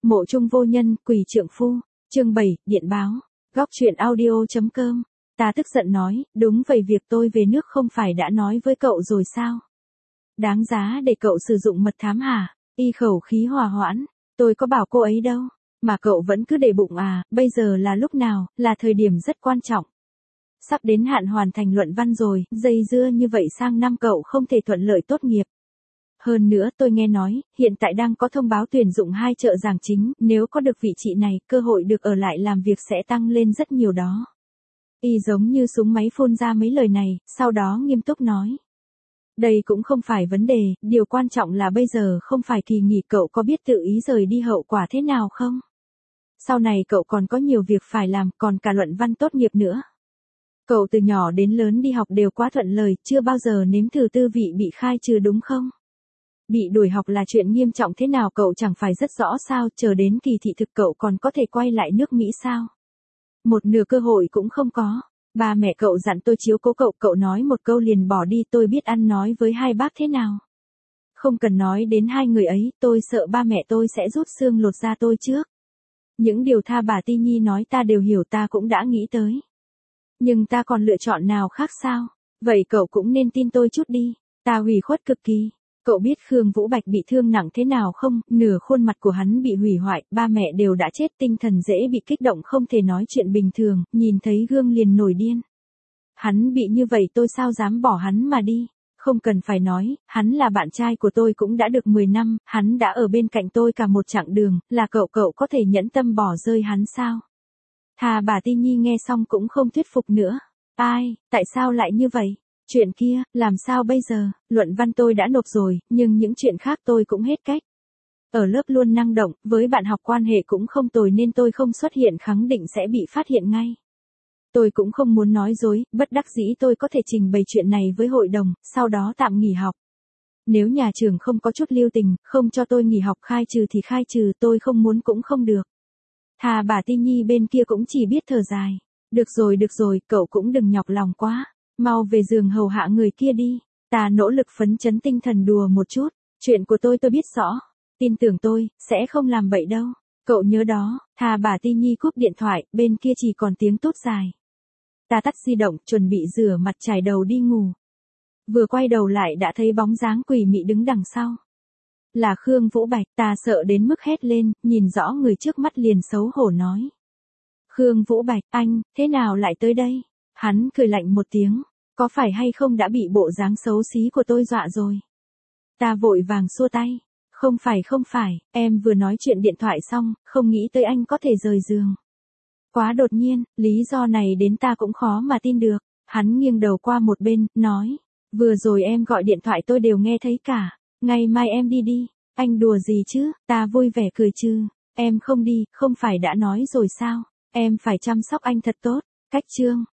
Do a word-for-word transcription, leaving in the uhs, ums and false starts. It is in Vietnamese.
Mộ Chung vô nhân, quỷ trượng phu. Chương bảy, điện báo. Góc truyện audio chấm com. Ta tức giận nói, đúng vậy, việc tôi về nước không phải đã nói với cậu rồi sao? Đáng giá để cậu sử dụng mật thám hả? Y khẩu khí hòa hoãn, tôi có bảo cô ấy đâu, mà cậu vẫn cứ để bụng à, bây giờ là lúc nào, là thời điểm rất quan trọng. Sắp đến hạn hoàn thành luận văn rồi, dây dưa như vậy sang năm cậu không thể thuận lợi tốt nghiệp. Hơn nữa tôi nghe nói, hiện tại đang có thông báo tuyển dụng hai trợ giảng chính, nếu có được vị trí này, cơ hội được ở lại làm việc sẽ tăng lên rất nhiều đó. Y giống như súng máy phun ra mấy lời này, sau đó nghiêm túc nói. Đây cũng không phải vấn đề, điều quan trọng là bây giờ không phải kỳ nghỉ, cậu có biết tự ý rời đi hậu quả thế nào không? Sau này cậu còn có nhiều việc phải làm, còn cả luận văn tốt nghiệp nữa. Cậu từ nhỏ đến lớn đi học đều quá thuận lời, chưa bao giờ nếm thử tư vị bị khai trừ đúng không? Bị đuổi học là chuyện nghiêm trọng thế nào cậu chẳng phải rất rõ sao, chờ đến kỳ thị thực cậu còn có thể quay lại nước Mỹ sao? Một nửa cơ hội cũng không có. Ba mẹ cậu dặn tôi chiếu cố cậu, cậu nói một câu liền bỏ đi, tôi biết ăn nói với hai bác thế nào. Không cần nói đến hai người ấy, tôi sợ ba mẹ tôi sẽ rút xương lột da tôi trước. Những điều Tha bà Ti Nhi nói ta đều hiểu, ta cũng đã nghĩ tới. Nhưng ta còn lựa chọn nào khác sao? Vậy cậu cũng nên tin tôi chút đi, ta hủy khuất cực kỳ. Cậu biết Khương Vũ Bạch bị thương nặng thế nào không? Nửa khuôn mặt của hắn bị hủy hoại, ba mẹ đều đã chết, tinh thần dễ bị kích động, không thể nói chuyện bình thường, nhìn thấy gương liền nổi điên. Hắn bị như vậy tôi sao dám bỏ hắn mà đi? Không cần phải nói, hắn là bạn trai của tôi cũng đã được mười năm, hắn đã ở bên cạnh tôi cả một chặng đường, là cậu cậu có thể nhẫn tâm bỏ rơi hắn sao? Tha bà Ti Nhi nghe xong cũng không thuyết phục nữa. Ai, tại sao lại như vậy? Chuyện kia, làm sao bây giờ? Luận văn tôi đã nộp rồi, nhưng những chuyện khác tôi cũng hết cách. Ở lớp luôn năng động, với bạn học quan hệ cũng không tồi nên tôi không xuất hiện khẳng định sẽ bị phát hiện ngay. Tôi cũng không muốn nói dối, bất đắc dĩ tôi có thể trình bày chuyện này với hội đồng, sau đó tạm nghỉ học. Nếu nhà trường không có chút lưu tình, không cho tôi nghỉ học khai trừ thì khai trừ, tôi không muốn cũng không được. Thà bà Ti Nhi bên kia cũng chỉ biết thở dài. Được rồi được rồi, cậu cũng đừng nhọc lòng quá. Mau về giường hầu hạ người kia đi. Ta nỗ lực phấn chấn tinh thần đùa một chút. Chuyện của tôi tôi biết rõ. Tin tưởng tôi, sẽ không làm bậy đâu. Cậu nhớ đó. Thà bà Ti Nhi cúp điện thoại, bên kia chỉ còn tiếng tốt dài. Ta tắt di động, chuẩn bị rửa mặt chải đầu đi ngủ. Vừa quay đầu lại đã thấy bóng dáng quỷ mị đứng đằng sau. Là Khương Vũ Bạch, ta sợ đến mức hét lên, nhìn rõ người trước mắt liền xấu hổ nói. Khương Vũ Bạch, anh, thế nào lại tới đây? Hắn cười lạnh một tiếng, có phải hay không đã bị bộ dáng xấu xí của tôi dọa rồi? Ta vội vàng xua tay, không phải không phải, em vừa nói chuyện điện thoại xong, không nghĩ tới anh có thể rời giường. Quá đột nhiên, lý do này đến ta cũng khó mà tin được. Hắn nghiêng đầu qua một bên, nói, vừa rồi em gọi điện thoại tôi đều nghe thấy cả, ngày mai em đi đi. Anh đùa gì chứ? Ta vui vẻ cười chứ. Em không đi, không phải đã nói rồi sao? Em phải chăm sóc anh thật tốt. Cách chương.